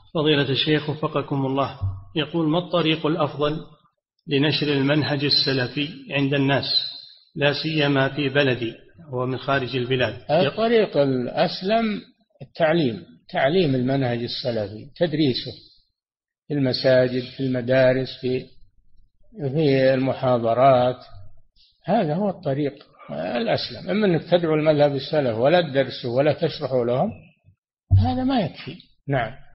فضيلة الشيخ وفقكم الله، يقول: ما الطريق الأفضل لنشر المنهج السلفي عند الناس، لا سيما في بلدي ومن خارج البلاد؟ الطريق الأسلم تعليم المنهج السلفي، تدريسه في المساجد، في المدارس، في المحاضرات. هذا هو الطريق الأسلم. أما أنك تدعو المذهب السلف ولا تدرسه ولا تشرحه لهم، هذا ما يكفي. نعم.